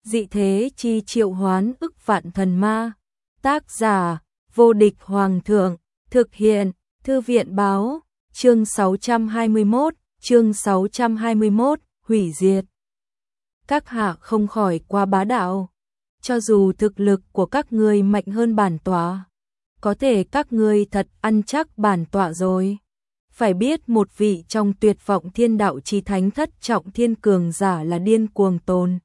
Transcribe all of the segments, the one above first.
Dị thế chi triệu hoán ức vạn thần ma. Tác giả: Vô địch hoàng thượng. Thực hiện: Thư viện báo. Chương 621, hủy diệt. Các hạ không khỏi quá bá đạo. Cho dù thực lực của các ngươi mạnh hơn bản tọa, có thể các ngươi thật ăn chắc bản tọa rồi. Phải biết một vị trong tuyệt vọng thiên đạo chi thánh thất trọng thiên cường giả là điên cuồng tồn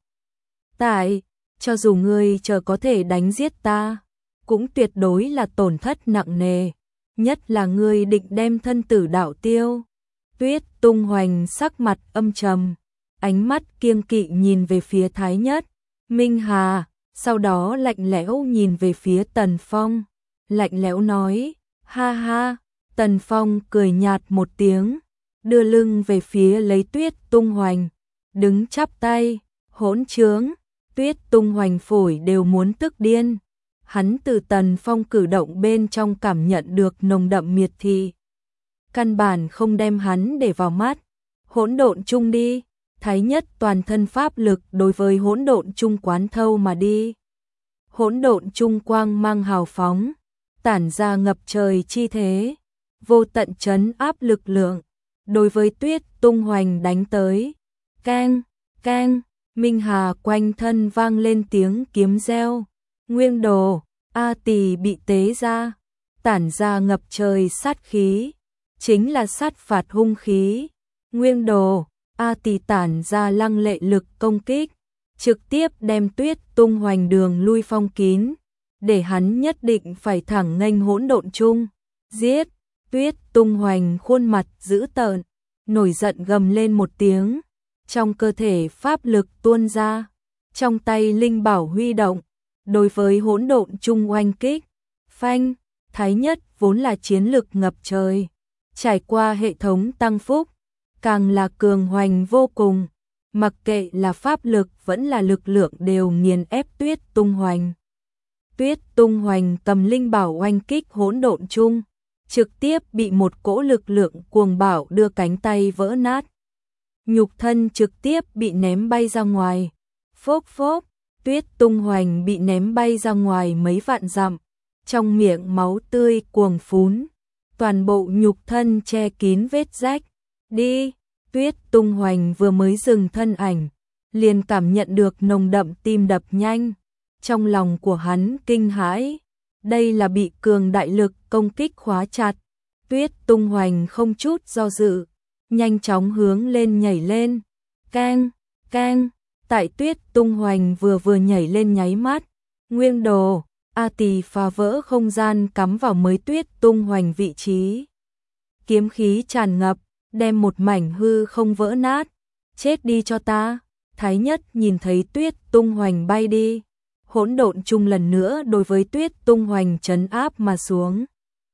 tại, cho dù ngươi chờ có thể đánh giết ta, cũng tuyệt đối là tổn thất nặng nề, nhất là ngươi định đem thân tử đạo tiêu. Tuyết Tung Hoành sắc mặt âm trầm, ánh mắt kiêng kỵ nhìn về phía Thái Nhất Minh Hà, sau đó lạnh lẽo nhìn về phía Tần Phong, lạnh lẽo nói: "Ha ha." Tần Phong cười nhạt một tiếng, đưa lưng về phía lấy Tuyết Tung Hoành, đứng chắp tay: "Hỗn trướng." Tuyết Tung Hoành phổi đều muốn tức điên. Hắn từ Tần Phong cử động bên trong cảm nhận được nồng đậm miệt thị, căn bản không đem hắn để vào mắt. Hỗn độn chung đi. Thái Nhất toàn thân pháp lực đối với hỗn độn chung quán thâu mà đi. Hỗn độn chung quang mang hào phóng, tản ra ngập trời chi thế, vô tận trấn áp lực lượng, đối với Tuyết Tung Hoành đánh tới. Keng, keng, Minh Hà quanh thân vang lên tiếng kiếm reo. Nguyên đồ, A Tỳ bị tế ra, tản ra ngập trời sát khí, chính là sát phạt hung khí. Nguyên đồ, A Tỳ tản ra lăng lệ lực công kích, trực tiếp đem Tuyết Tung Hoành đường lui phong kín, để hắn nhất định phải thẳng nghênh hỗn độn chung. Giết! Tuyết Tung Hoành khuôn mặt dữ tợn, nổi giận gầm lên một tiếng, trong cơ thể pháp lực tuôn ra, trong tay linh bảo huy động, đối với hỗn độn chung oanh kích. Phanh! Thái Nhất vốn là chiến lực ngập trời, trải qua hệ thống tăng phúc, càng là cường hoành vô cùng, mặc kệ là pháp lực vẫn là lực lượng đều nghiền ép Tuyết Tung Hoành. Tuyết Tung Hoành cầm linh bảo oanh kích hỗn độn chung, trực tiếp bị một cỗ lực lượng cuồng bạo đưa cánh tay vỡ nát. Nhục thân trực tiếp bị ném bay ra ngoài. Phốc phốc, Tuyết Tung Hoành bị ném bay ra ngoài mấy vạn dặm, trong miệng máu tươi cuồng phún, toàn bộ nhục thân che kín vết rách. Đi! Tuyết Tung Hoành vừa mới dừng thân ảnh, liền cảm nhận được nồng đậm tim đập nhanh. Trong lòng của hắn kinh hãi, đây là bị cường đại lực công kích khóa chặt. Tuyết Tung Hoành không chút do dự, nhanh chóng hướng lên nhảy lên. Keng, keng, tại Tuyết Tung Hoành vừa nhảy lên nháy mắt, nguyên đồ, A Tỳ phá vỡ không gian cắm vào mới Tuyết Tung Hoành vị trí. Kiếm khí tràn ngập, đem một mảnh hư không vỡ nát. Chết đi cho ta! Thái Nhất nhìn thấy Tuyết Tung Hoành bay đi, hỗn độn chung lần nữa đối với Tuyết Tung Hoành trấn áp mà xuống.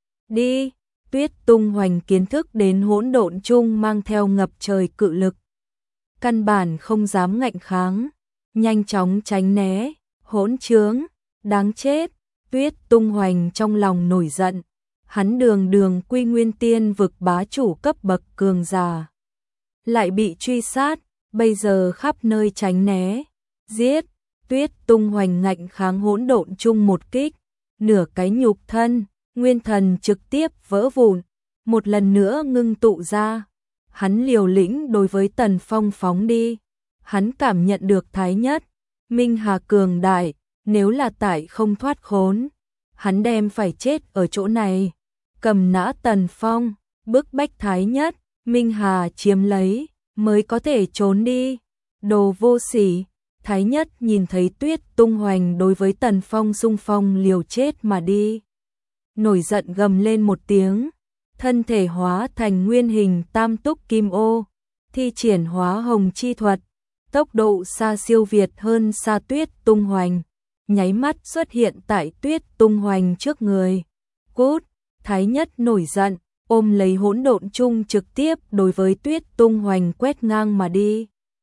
Đi! Tuyết Tung Hoành kiến thức đến hỗn độn chung mang theo ngập trời cự lực, căn bản không dám ngạnh kháng, nhanh chóng tránh né. Hỗn trướng, đáng chết! Tuyết Tung Hoành trong lòng nổi giận, hắn đường quy nguyên tiên vực bá chủ cấp bậc cường giả, lại bị truy sát, bây giờ khắp nơi tránh né. Giết! Tuyết Tung Hoành ngạnh kháng hỗn độn chung một kích, nửa cái nhục thân, nguyên thần trực tiếp vỡ vụn, một lần nữa ngưng tụ ra. Hắn liều lĩnh đối với Tần Phong phóng đi. Hắn cảm nhận được Thái Nhất Minh Hà cường đại, nếu là tại không thoát khốn, hắn đem phải chết ở chỗ này. Cầm nã Tần Phong, bức bách Thái Nhất Minh Hà chiếm lấy, mới có thể trốn đi. Đồ vô sỉ! Thái Nhất nhìn thấy Tuyết Tung Hoành đối với Tần Phong xung phong liều chết mà đi, nổi giận gầm lên một tiếng, thân thể hóa thành nguyên hình tam túc kim ô, thi triển hóa hồng chi thuật, tốc độ xa siêu việt hơn xa Tuyết Tung Hoành, nháy mắt xuất hiện tại Tuyết Tung Hoành trước người. Cút! Thái Nhất nổi giận, ôm lấy hỗn độn chung trực tiếp đối với Tuyết Tung Hoành quét ngang mà đi.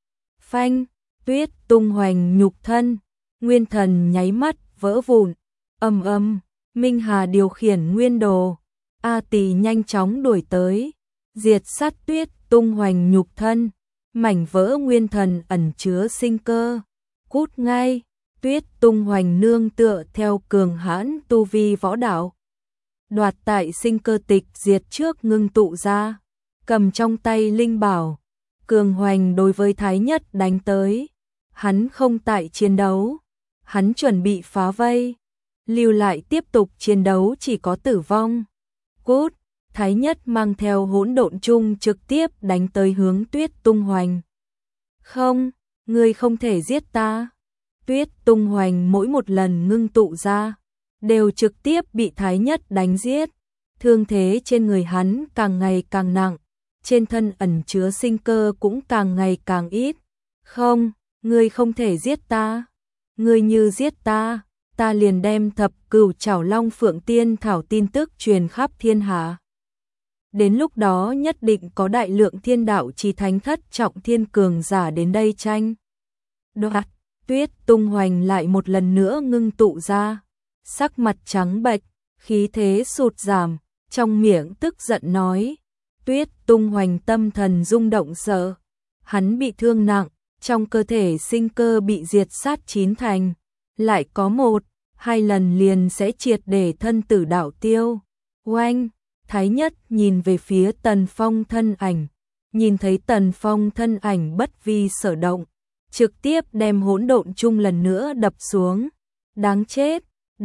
Phanh! Tuyết Tung Hoành nhục thân, nguyên thần nháy mắt vỡ vụn. Ầm ầm, Minh Hà điều khiển nguyên đồ, A Tỳ nhanh chóng đuổi tới, diệt sát Tuyết Tung Hoành nhục thân, mảnh vỡ nguyên thần ẩn chứa sinh cơ. cút ngay. Tuyết Tung Hoành nương tựa theo cường hãn tu vi võ đạo, đoạt tại sinh cơ tịch diệt trước ngưng tụ ra, cầm trong tay linh bảo, cường hoành đối với Thái Nhất đánh tới. Hắn không tại chiến đấu, hắn chuẩn bị phá vây, lưu lại tiếp tục chiến đấu chỉ có tử vong. Cút! Thái Nhất mang theo hỗn độn chung trực tiếp đánh tới hướng Tuyết Tung Hoành. Không, ngươi không thể giết ta. Tuyết Tung Hoành mỗi một lần ngưng tụ ra, đều trực tiếp bị Thái Nhất đánh giết. Thương thế trên người hắn càng ngày càng nặng, trên thân ẩn chứa sinh cơ cũng càng ngày càng ít. Không, ngươi không thể giết ta. Ngươi như giết ta, ta liền đem thập cửu trảo long phượng tiên thảo tin tức truyền khắp thiên hạ. Đến lúc đó nhất định có đại lượng thiên đạo chi thánh thất trọng thiên cường giả đến đây tranh đoạt. Tuyết Tung Hoành lại một lần nữa ngưng tụ ra, sắc mặt trắng bệch, khí thế sụt giảm, trong miệng tức giận nói. Tuyết Tung Hoành tâm thần rung động sợ, hắn bị thương nặng, trong cơ thể sinh cơ bị diệt sát chín thành, lại có một, hai lần liền sẽ triệt để thân tử đạo tiêu. Oanh! Thái Nhất nhìn về phía Tần Phong thân ảnh, nhìn thấy Tần Phong thân ảnh bất vi sở động, trực tiếp đem hỗn độn chung lần nữa đập xuống. Đáng chết,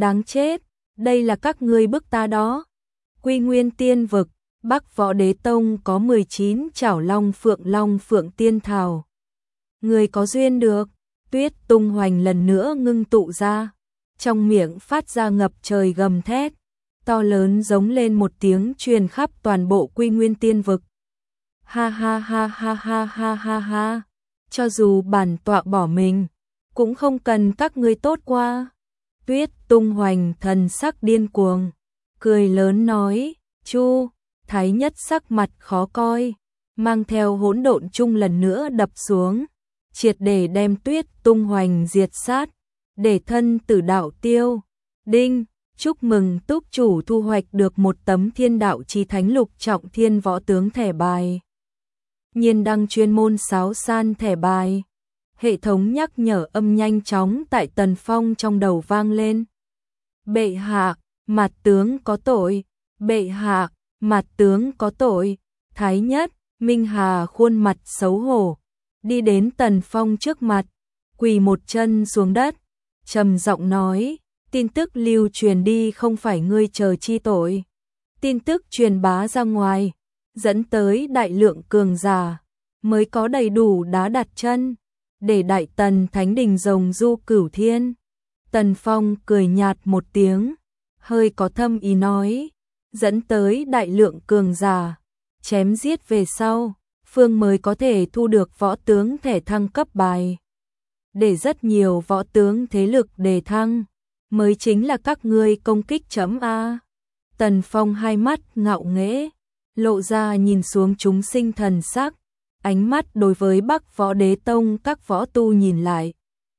đây là các ngươi bức ta đó. Quy Nguyên Tiên Vực, Bắc Võ Đế Tông có 19 chảo long phượng tiên thảo. Người có duyên được. Tuyết Tung Hoành lần nữa ngưng tụ ra, trong miệng phát ra ngập trời gầm thét, to lớn giống lên một tiếng truyền khắp toàn bộ Quy Nguyên Tiên Vực. Ha ha ha ha ha ha ha ha, cho dù bản tọa bỏ mình, cũng không cần các ngươi tốt qua. Tuyết Tung Hoành thần sắc điên cuồng, cười lớn nói. Chu! Thái Nhất sắc mặt khó coi, mang theo hỗn độn chung lần nữa đập xuống, triệt để đem Tuyết Tung Hoành diệt sát, để thân tử đạo tiêu. Đinh! Chúc mừng túc chủ thu hoạch được một tấm thiên đạo chi thánh lục trọng thiên võ tướng thẻ bài. Nhiên đăng chuyên môn sáo san thẻ bài. Hệ thống nhắc nhở âm nhanh chóng tại Tần Phong trong đầu vang lên. Bệ hạ, mạt tướng có tội. Bệ hạ, mạt tướng có tội. Thái Nhất, Minh Hà khuôn mặt xấu hổ, đi đến Tần Phong trước mặt, quỳ một chân xuống đất, trầm giọng nói. Tin tức lưu truyền đi không phải ngươi chờ chi tội. Tin tức truyền bá ra ngoài, dẫn tới đại lượng cường giả, mới có đầy đủ đá đặt chân, để Đại Tần Thánh Đình rồng du cửu thiên. Tần Phong cười nhạt một tiếng, hơi có thâm ý nói, dẫn tới đại lượng cường giả, chém giết về sau, phương mới có thể thu được võ tướng thẻ thăng cấp bài. Để rất nhiều võ tướng thế lực đề thăng, mới chính là các ngươi công kích chấm A. Tần Phong hai mắt ngạo nghễ, lộ ra nhìn xuống chúng sinh thần sắc, ánh mắt đối với Bắc Võ Đế Tông các võ tu nhìn lại.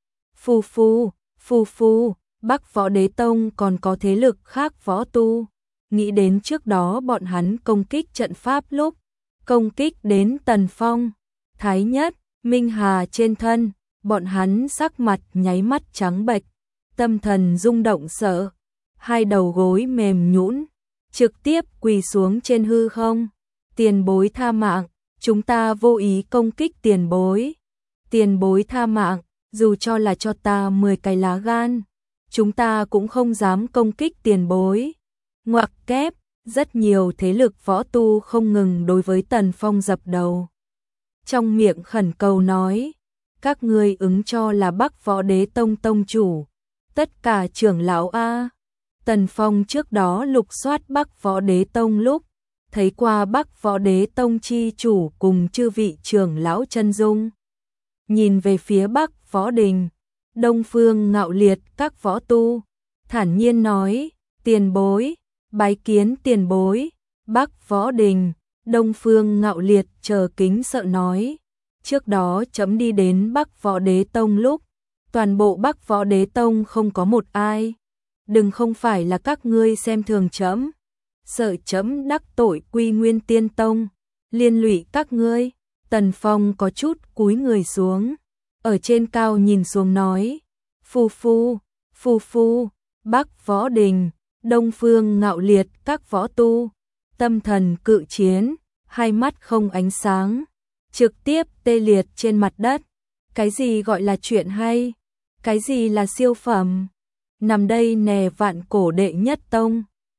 Phù phu, Bắc Võ Đế Tông còn có thế lực khác võ tu. Nghĩ đến trước đó bọn hắn công kích trận pháp lúc, công kích đến Tần Phong, Thái Nhất, Minh Hà trên thân, bọn hắn sắc mặt nháy mắt trắng bệch, tâm thần rung động sợ, hai đầu gối mềm nhũn, trực tiếp quỳ xuống trên hư không. Tiền bối tha mạng, chúng ta vô ý công kích tiền bối. Tiền bối tha mạng, dù cho là cho ta 10 cái lá gan, chúng ta cũng không dám công kích tiền bối. Ngoặc kép, rất nhiều thế lực võ tu không ngừng đối với Tần Phong dập đầu. Trong miệng khẩn cầu nói, các ngươi ứng cho là Bắc Võ Đế Tông tông chủ, tất cả trưởng lão A. Tần Phong trước đó lục soát Bắc Võ Đế Tông lúc, thấy qua Bắc Võ Đế Tông chi chủ cùng chư vị trưởng lão chân dung. Nhìn về phía Bắc Võ Đình, Đông Phương Ngạo Liệt các võ tu, thản nhiên nói, tiền bối, bái kiến tiền bối. Bắc Võ Đình, Đông Phương Ngạo Liệt chờ kính sợ nói, trước đó chấm đi đến Bắc Võ Đế Tông lúc, toàn bộ Bắc Võ Đế Tông không có một ai. Đừng không phải là các ngươi xem thường chấm, sợ chấm đắc tội Quy Nguyên Tiên Tông, liên lụy các ngươi. Tần Phong có chút cúi người xuống, ở trên cao nhìn xuống nói, phu phu, Bắc Võ Đình, Đông Phương Ngạo Liệt các võ tu, tâm thần cự chiến, hai mắt không ánh sáng, trực tiếp tê liệt trên mặt đất. Cái gì gọi là chuyện hay? Cái gì là siêu phẩm? Nằm đây nè, vạn cổ đệ nhất tông.